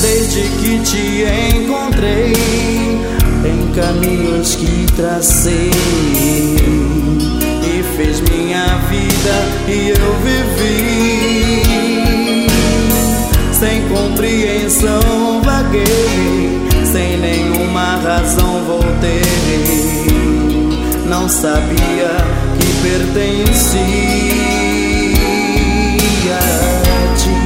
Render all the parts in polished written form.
desde que te encontrei, em caminhos que tracei, e fez minha vida e eu vivi. Sem compreensão vaguei, sem nenhuma razão voltei. Não sabia que pertencia a ti.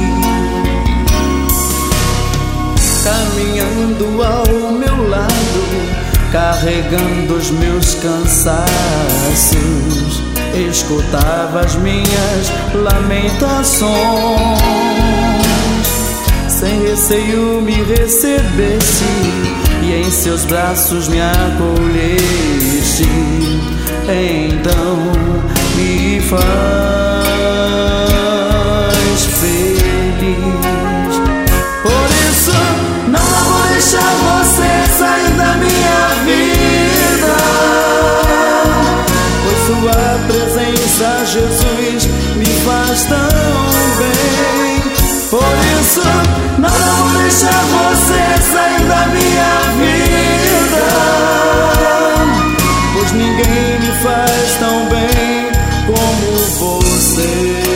Caminhando ao meu lado, carregando os meus cansaços, escutava as minhas lamentações. Sem receio me recebesse e em seus braços me acolheste. Então me faz feliz. Por isso não vou deixar você sair da minha vida, pois sua presença, Jesus, me faz tão bem. Por isso não vou deixar você sair da minha vida, pois ninguém me faz tão bem como você.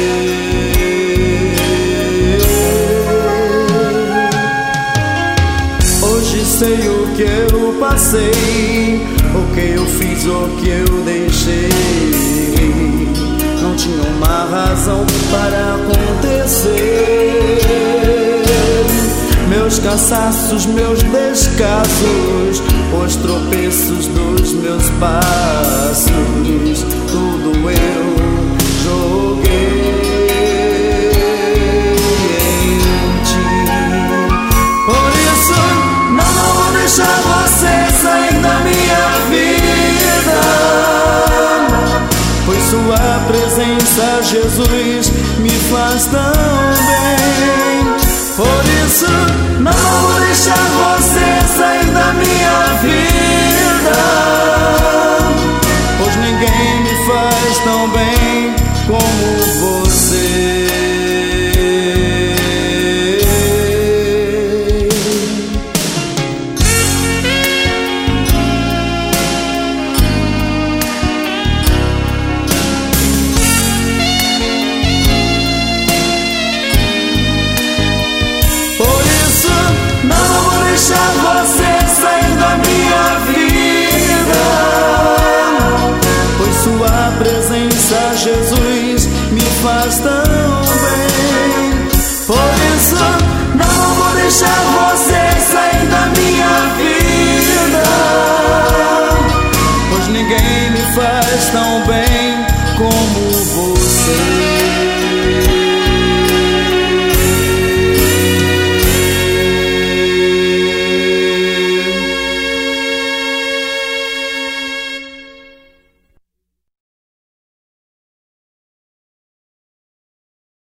Hoje sei o que eu passei, o que eu fiz, o que eu deixei. Não tinha uma razão para acontecer. Meus cansaços, meus descasos, os tropeços dos meus passos, tudo eu joguei em ti. Por isso não vou deixar você sair da minha vida, pois sua presença, Jesus, me faz tão bem. Por isso não vou deixar você sair da minha vida, pois ninguém me faz tão bem como você. Deixar você sair da minha vida, pois sua presença, Jesus, me faz tão